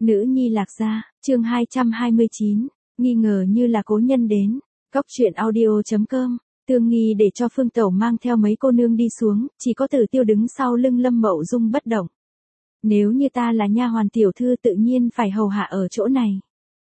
Nữ nhi Lạc Gia, chương 229, nghi ngờ như là cố nhân đến. Góc truyện audio.com, Tương Nghi để cho Phương Tẩu mang theo mấy cô nương đi xuống, chỉ có Tử Tiêu đứng sau lưng Lâm Mậu Dung bất động. Nếu như ta là nha hoàn tiểu thư tự nhiên phải hầu hạ ở chỗ này.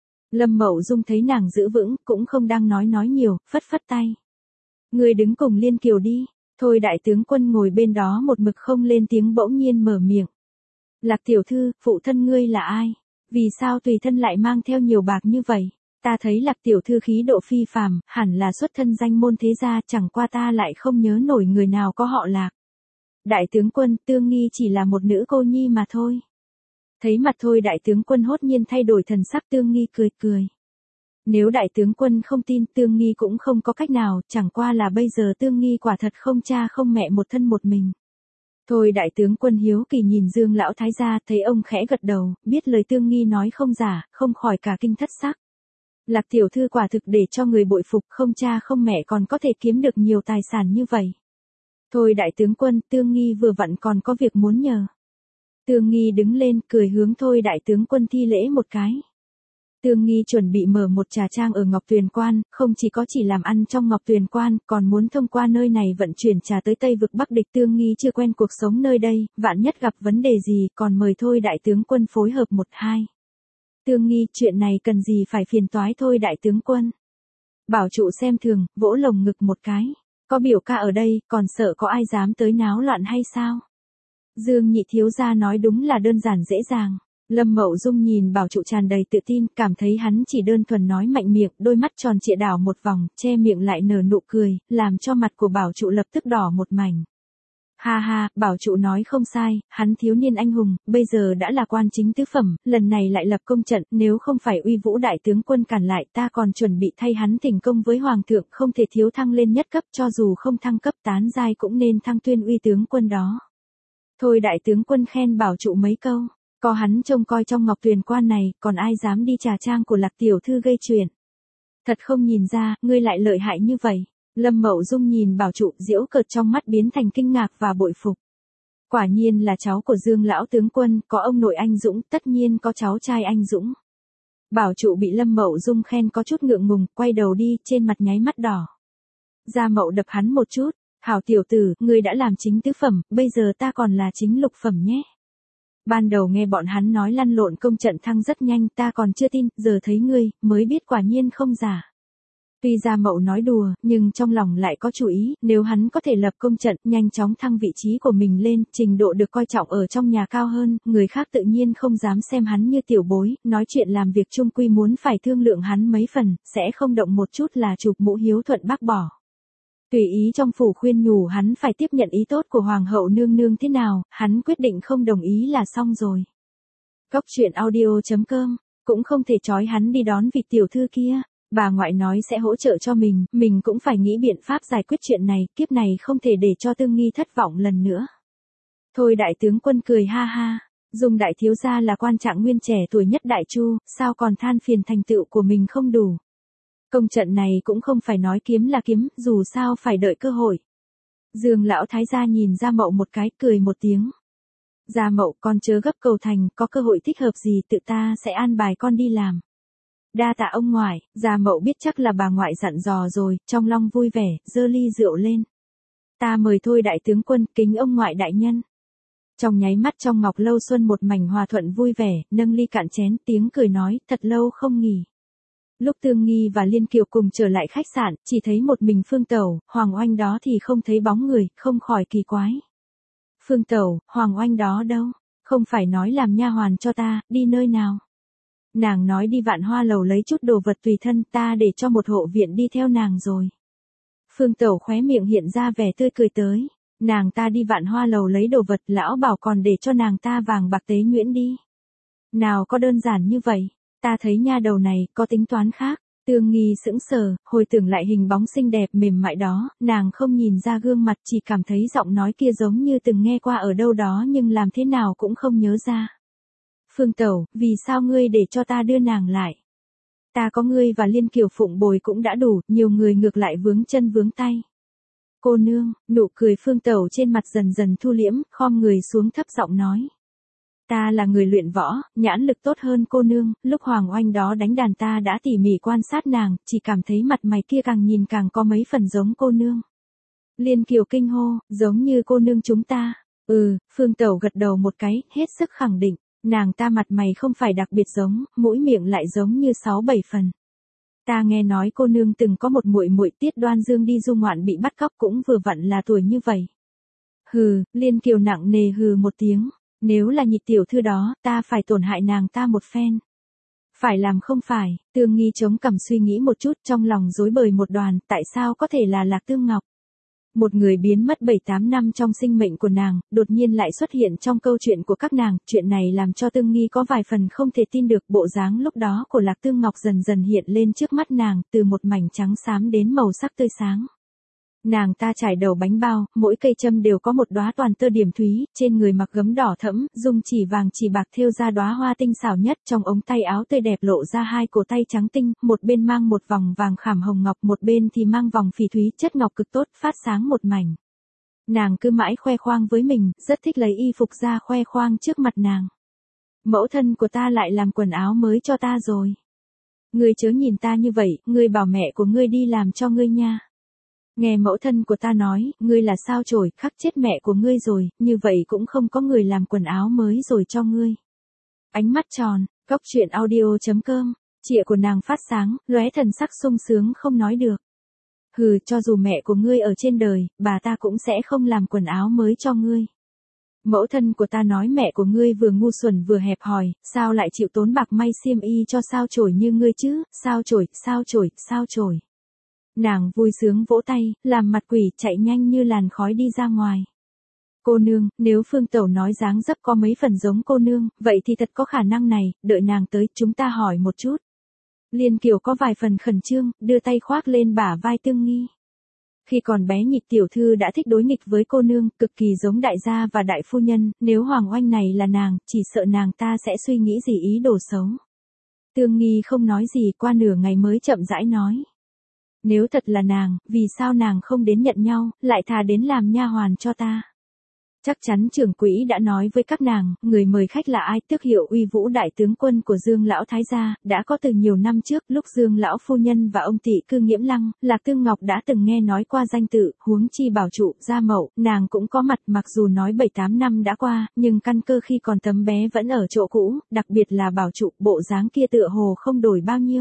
Lâm Mậu Dung thấy nàng giữ vững, cũng không đang nói nhiều, phất phất tay. Người đứng cùng Liên Kiều đi. Thôi đại tướng quân ngồi bên đó một mực không lên tiếng bỗng nhiên mở miệng. Lạc tiểu thư, phụ thân ngươi là ai? Vì sao tùy thân lại mang theo nhiều bạc như vậy? Ta thấy Lạc tiểu thư khí độ phi phàm, hẳn là xuất thân danh môn thế gia, chẳng qua ta lại không nhớ nổi người nào có họ Lạc. Đại tướng quân, Tương Nghi chỉ là một nữ cô nhi mà thôi. Thấy mặt Thôi đại tướng quân hốt nhiên thay đổi thần sắc, Tương Nghi cười cười. Nếu đại tướng quân không tin, Tương Nghi cũng không có cách nào, chẳng qua là bây giờ Tương Nghi quả thật không cha không mẹ một thân một mình. Thôi đại tướng quân hiếu kỳ nhìn Dương lão thái gia, thấy ông khẽ gật đầu, biết lời Tương Nghi nói không giả, không khỏi cả kinh thất sắc. Lạc tiểu thư quả thực để cho người bội phục, không cha không mẹ còn có thể kiếm được nhiều tài sản như vậy. Thôi đại tướng quân, Tương Nghi vừa vặn còn có việc muốn nhờ. Tương Nghi đứng lên, cười hướng Thôi đại tướng quân thi lễ một cái. Tương Nghi chuẩn bị mở một trà trang ở Ngọc Tuyền Quan, không chỉ có chỉ làm ăn trong Ngọc Tuyền Quan, còn muốn thông qua nơi này vận chuyển trà tới Tây vực Bắc địch. Tương Nghi chưa quen cuộc sống nơi đây, vạn nhất gặp vấn đề gì, còn mời Thôi đại tướng quân phối hợp một hai. Tương Nghi, chuyện này cần gì phải phiền toái Thôi đại tướng quân. Bảo trụ xem thường, vỗ lồng ngực một cái. Có biểu ca ở đây, còn sợ có ai dám tới náo loạn hay sao? Dương nhị thiếu gia nói đúng là đơn giản dễ dàng. Lâm Mậu Dung nhìn Bảo trụ tràn đầy tự tin, cảm thấy hắn chỉ đơn thuần nói mạnh miệng, đôi mắt tròn trịa đảo một vòng, che miệng lại nở nụ cười, làm cho mặt của Bảo trụ lập tức đỏ một mảnh. Ha ha, Bảo trụ nói không sai, hắn thiếu niên anh hùng, bây giờ đã là quan chính tứ phẩm, lần này lại lập công trận, nếu không phải Uy Vũ đại tướng quân cản lại, ta còn chuẩn bị thay hắn thỉnh công với hoàng thượng, không thể thiếu thăng lên nhất cấp, cho dù không thăng cấp tán giai cũng nên thăng tuyên uy tướng quân đó. Thôi đại tướng quân khen Bảo trụ mấy câu. Có hắn trông coi trong Ngọc Tuyền Quan này, còn ai dám đi trà trang của Lạc tiểu thư gây chuyện. Thật không nhìn ra, ngươi lại lợi hại như vậy. Lâm Mậu Dung nhìn Bảo trụ, giễu cợt trong mắt biến thành kinh ngạc và bội phục. Quả nhiên là cháu của Dương lão tướng quân, có ông nội anh dũng, tất nhiên có cháu trai anh dũng. Bảo trụ bị Lâm Mậu Dung khen có chút ngượng ngùng, quay đầu đi, trên mặt nháy mắt đỏ. Gia Mậu đập hắn một chút, hảo tiểu tử, ngươi đã làm chính tứ phẩm, bây giờ ta còn là chính lục phẩm nhé. Ban đầu nghe bọn hắn nói lăn lộn công trận thăng rất nhanh, ta còn chưa tin, giờ thấy ngươi, mới biết quả nhiên không giả. Tuy Gia Mậu nói đùa, nhưng trong lòng lại có chủ ý, nếu hắn có thể lập công trận, nhanh chóng thăng vị trí của mình lên, trình độ được coi trọng ở trong nhà cao hơn, người khác tự nhiên không dám xem hắn như tiểu bối, nói chuyện làm việc chung quy muốn phải thương lượng hắn mấy phần, sẽ không động một chút là chụp mũ hiếu thuận bác bỏ. Tùy ý trong phủ khuyên nhủ hắn phải tiếp nhận ý tốt của hoàng hậu nương nương thế nào, hắn quyết định không đồng ý là xong rồi. Góc truyện audio.com, cũng không thể trói hắn đi đón vị tiểu thư kia, bà ngoại nói sẽ hỗ trợ cho mình cũng phải nghĩ biện pháp giải quyết chuyện này, kiếp này không thể để cho Tương Nghi thất vọng lần nữa. Thôi đại tướng quân cười ha ha, Dung đại thiếu gia là quan trạng nguyên trẻ tuổi nhất Đại Chu, sao còn than phiền thành tựu của mình không đủ. Công trận này cũng không phải nói kiếm là kiếm, dù sao phải đợi cơ hội. Dương lão thái gia nhìn Gia Mậu một cái, cười một tiếng. Gia Mậu, con chớ gấp cầu thành, có cơ hội thích hợp gì tự ta sẽ an bài con đi làm. Đa tạ ông ngoại. Gia Mậu biết chắc là bà ngoại dặn dò rồi, trong lòng vui vẻ, giơ ly rượu lên. Ta mời Thôi đại tướng quân, kính ông ngoại đại nhân. Trong nháy mắt trong Ngọc Lâu Xuân một mảnh hòa thuận vui vẻ, nâng ly cạn chén, tiếng cười nói, thật lâu không nghỉ. Lúc Tương Nghi và Liên Kiều cùng trở lại khách sạn, chỉ thấy một mình Phương Tẩu, Hoàng Oanh đó thì không thấy bóng người, không khỏi kỳ quái. Phương Tẩu, Hoàng Oanh đó đâu? Không phải nói làm nha hoàn cho ta, đi nơi nào? Nàng nói đi Vạn Hoa lầu lấy chút đồ vật tùy thân, ta để cho một hộ viện đi theo nàng rồi. Phương Tẩu khóe miệng hiện ra vẻ tươi cười tới. Nàng ta đi Vạn Hoa lầu lấy đồ vật, lão bảo còn để cho nàng ta vàng bạc tế nhuyễn đi. Nào có đơn giản như vậy. Ta thấy nha đầu này, có tính toán khác. Tương Nghi sững sờ, hồi tưởng lại hình bóng xinh đẹp mềm mại đó, nàng không nhìn ra gương mặt, chỉ cảm thấy giọng nói kia giống như từng nghe qua ở đâu đó nhưng làm thế nào cũng không nhớ ra. Phương Tẩu, vì sao ngươi để cho ta đưa nàng lại? Ta có ngươi và Liên Kiều phụng bồi cũng đã đủ, nhiều người ngược lại vướng chân vướng tay. Cô nương, nụ cười Phương Tẩu trên mặt dần dần thu liễm, khom người xuống thấp giọng nói. Ta là người luyện võ, nhãn lực tốt hơn cô nương, lúc Hoàng Oanh đó đánh đàn ta đã tỉ mỉ quan sát nàng, chỉ cảm thấy mặt mày kia càng nhìn càng có mấy phần giống cô nương. Liên Kiều kinh hô, giống như cô nương chúng ta. Phương Tẩu gật đầu một cái, hết sức khẳng định, nàng ta mặt mày không phải đặc biệt giống, mũi miệng lại giống như 6-7 phần. Ta nghe nói cô nương từng có một muội muội Tiết Đoan Dương đi du ngoạn bị bắt cóc cũng vừa vặn là tuổi như vậy. Liên Kiều nặng nề hừ một tiếng, nếu là Nhị tiểu thư đó, ta phải tổn hại nàng ta một phen. Phải làm không phải, Tương Nghi chống cằm suy nghĩ một chút trong lòng rối bời một đoàn, tại sao có thể là Lạc Tương Ngọc? Một người biến mất 7-8 năm trong sinh mệnh của nàng, đột nhiên lại xuất hiện trong câu chuyện của các nàng, chuyện này làm cho Tương Nghi có vài phần không thể tin được, bộ dáng lúc đó của Lạc Tương Ngọc dần dần hiện lên trước mắt nàng, từ một mảnh trắng xám đến màu sắc tươi sáng. Nàng ta trải đầu bánh bao, mỗi cây châm đều có một đóa toàn tơ điểm thúy, trên người mặc gấm đỏ thẫm, dung chỉ vàng chỉ bạc thêu ra đóa hoa tinh xảo nhất, trong ống tay áo tươi đẹp lộ ra hai cổ tay trắng tinh, một bên mang một vòng vàng khảm hồng ngọc, một bên thì mang vòng phỉ thúy, chất ngọc cực tốt, phát sáng một mảnh. Nàng cứ mãi khoe khoang với mình, rất thích lấy y phục ra khoe khoang trước mặt nàng. Mẫu thân của ta lại làm quần áo mới cho ta rồi. Ngươi chớ nhìn ta như vậy, ngươi bảo mẹ của ngươi đi làm cho ngươi nha. Nghe mẫu thân của ta nói, ngươi là sao chổi, khắc chết mẹ của ngươi rồi, như vậy cũng không có người làm quần áo mới rồi cho ngươi. Ánh mắt tròn, Cóc Truyện Audio.com, chĩa của nàng phát sáng, lóe thần sắc sung sướng không nói được. Cho dù mẹ của ngươi ở trên đời, bà ta cũng sẽ không làm quần áo mới cho ngươi. Mẫu thân của ta nói mẹ của ngươi vừa ngu xuẩn vừa hẹp hòi, sao lại chịu tốn bạc may xiêm y cho sao chổi như ngươi chứ, sao chổi, sao chổi, sao chổi. Nàng vui sướng vỗ tay, làm mặt quỷ chạy nhanh như làn khói đi ra ngoài. Cô nương, nếu Phương Tẩu nói dáng dấp có mấy phần giống cô nương, vậy thì thật có khả năng này, đợi nàng tới, chúng ta hỏi một chút. Liên Kiều có vài phần khẩn trương, đưa tay khoác lên bả vai Tương Nghi. Khi còn bé Nhị tiểu thư đã thích đối nghịch với cô nương, cực kỳ giống đại gia và đại phu nhân, nếu Hoàng Oanh này là nàng, chỉ sợ nàng ta sẽ suy nghĩ gì ý đồ xấu. Tương Nghi không nói gì, qua nửa ngày mới chậm rãi nói. Nếu thật là nàng, vì sao nàng không đến nhận nhau, lại thà đến làm nha hoàn cho ta? Chắc chắn trưởng quỹ đã nói với các nàng, người mời khách là ai, tước hiệu Uy Vũ đại tướng quân của Dương lão thái gia, đã có từ nhiều năm trước, lúc Dương lão phu nhân và ông tỷ cư Nghiễm Lăng, Lạc Tương Ngọc đã từng nghe nói qua danh tự, huống chi Bảo trụ, Gia Mậu, nàng cũng có mặt, mặc dù nói 7-8 năm đã qua, nhưng căn cơ khi còn tấm bé vẫn ở chỗ cũ, đặc biệt là Bảo trụ, bộ dáng kia tựa hồ không đổi bao nhiêu.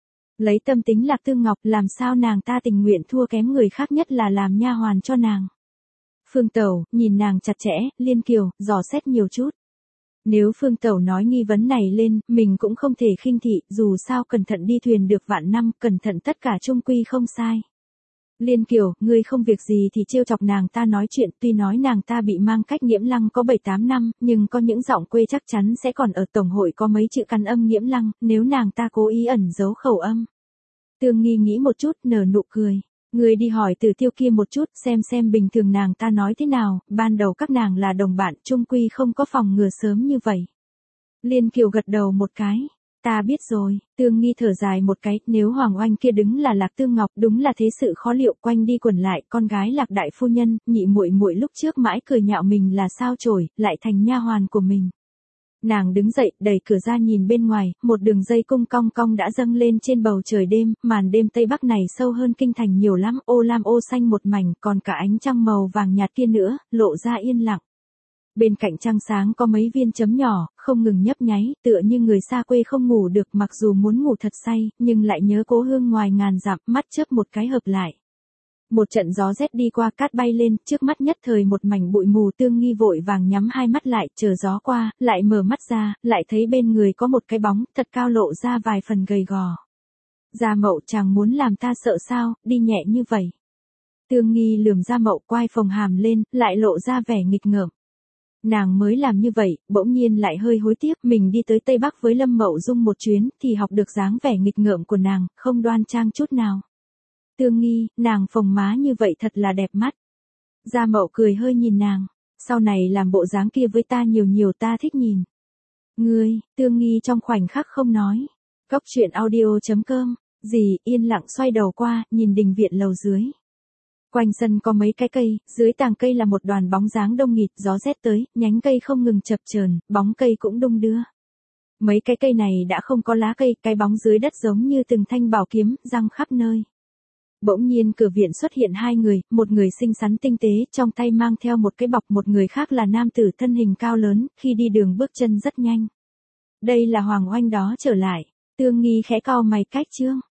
Lấy tâm tính Lạc Tương Ngọc, làm sao nàng ta tình nguyện thua kém người khác, nhất là làm nha hoàn cho nàng. Phương Tẩu, nhìn nàng chặt chẽ, Liên Kiều, dò xét nhiều chút. Nếu Phương Tẩu nói nghi vấn này lên, mình cũng không thể khinh thị, dù sao cẩn thận đi thuyền được vạn năm, cẩn thận tất cả chung quy không sai. Liên Kiều, ngươi không việc gì thì trêu chọc nàng ta nói chuyện, tuy nói nàng ta bị mang cách Nghiễm Lăng có 7-8 năm, nhưng có những giọng quê chắc chắn sẽ còn ở tổng hội có mấy chữ căn âm Nghiễm Lăng, nếu nàng ta cố ý ẩn giấu khẩu âm. Tương Nghi nghĩ một chút, nở nụ cười. Ngươi đi hỏi Tử Tiêu kia một chút, xem bình thường nàng ta nói thế nào, ban đầu các nàng là đồng bạn, chung quy không có phòng ngừa sớm như vậy. Liên Kiều gật đầu một cái. Ta biết rồi, Tương Nghi thở dài một cái, nếu Hoàng Oanh kia đứng là Lạc Tương Ngọc, đúng là thế sự khó liệu, quanh đi quẩn lại, con gái Lạc đại phu nhân, nhị muội muội lúc trước mãi cười nhạo mình là sao chổi, lại thành nha hoàn của mình. Nàng đứng dậy, đẩy cửa ra nhìn bên ngoài, một đường dây cung cong cong đã dâng lên trên bầu trời đêm, màn đêm Tây Bắc này sâu hơn kinh thành nhiều lắm, ô lam ô xanh một mảnh, còn cả ánh trăng màu vàng nhạt kia nữa, lộ ra yên lặng. Bên cạnh trăng sáng có mấy viên chấm nhỏ, không ngừng nhấp nháy, tựa như người xa quê không ngủ được, mặc dù muốn ngủ thật say, nhưng lại nhớ cố hương ngoài ngàn dặm, mắt chớp một cái hợp lại. Một trận gió rét đi qua, cát bay lên, trước mắt nhất thời một mảnh bụi mù. Tương Nghi vội vàng nhắm hai mắt lại, chờ gió qua, lại mở mắt ra, lại thấy bên người có một cái bóng, thật cao lộ ra vài phần gầy gò. Gia Mậu, chàng muốn làm ta sợ sao, đi nhẹ như vậy. Tương Nghi lườm Gia Mậu, quai phồng hàm lên, lại lộ ra vẻ nghịch ngợm. Nàng mới làm như vậy, bỗng nhiên lại hơi hối tiếc, mình đi tới Tây Bắc với Lâm Mậu Dung một chuyến, thì học được dáng vẻ nghịch ngợm của nàng, không đoan trang chút nào. Tương Nghi, nàng phồng má như vậy thật là đẹp mắt. Gia Mậu cười hơi nhìn nàng, sau này làm bộ dáng kia với ta nhiều ta thích nhìn. Ngươi, Tương Nghi trong khoảnh khắc không nói. Cóc Truyện Audio.com, yên lặng xoay đầu qua, nhìn đình viện lầu dưới. Quanh sân có mấy cái cây, dưới tàng cây là một đoàn bóng dáng đông nghịt, gió rét tới, nhánh cây không ngừng chập chờn, bóng cây cũng đung đưa. Mấy cái cây này đã không có lá cây, cái bóng dưới đất giống như từng thanh bảo kiếm, răng khắp nơi. Bỗng nhiên cửa viện xuất hiện hai người, một người xinh xắn tinh tế, trong tay mang theo một cái bọc, một người khác là nam tử thân hình cao lớn, khi đi đường bước chân rất nhanh. Đây là Hoàng Oanh đó trở lại. Tương Nghi khẽ cau mày, Cách Trương.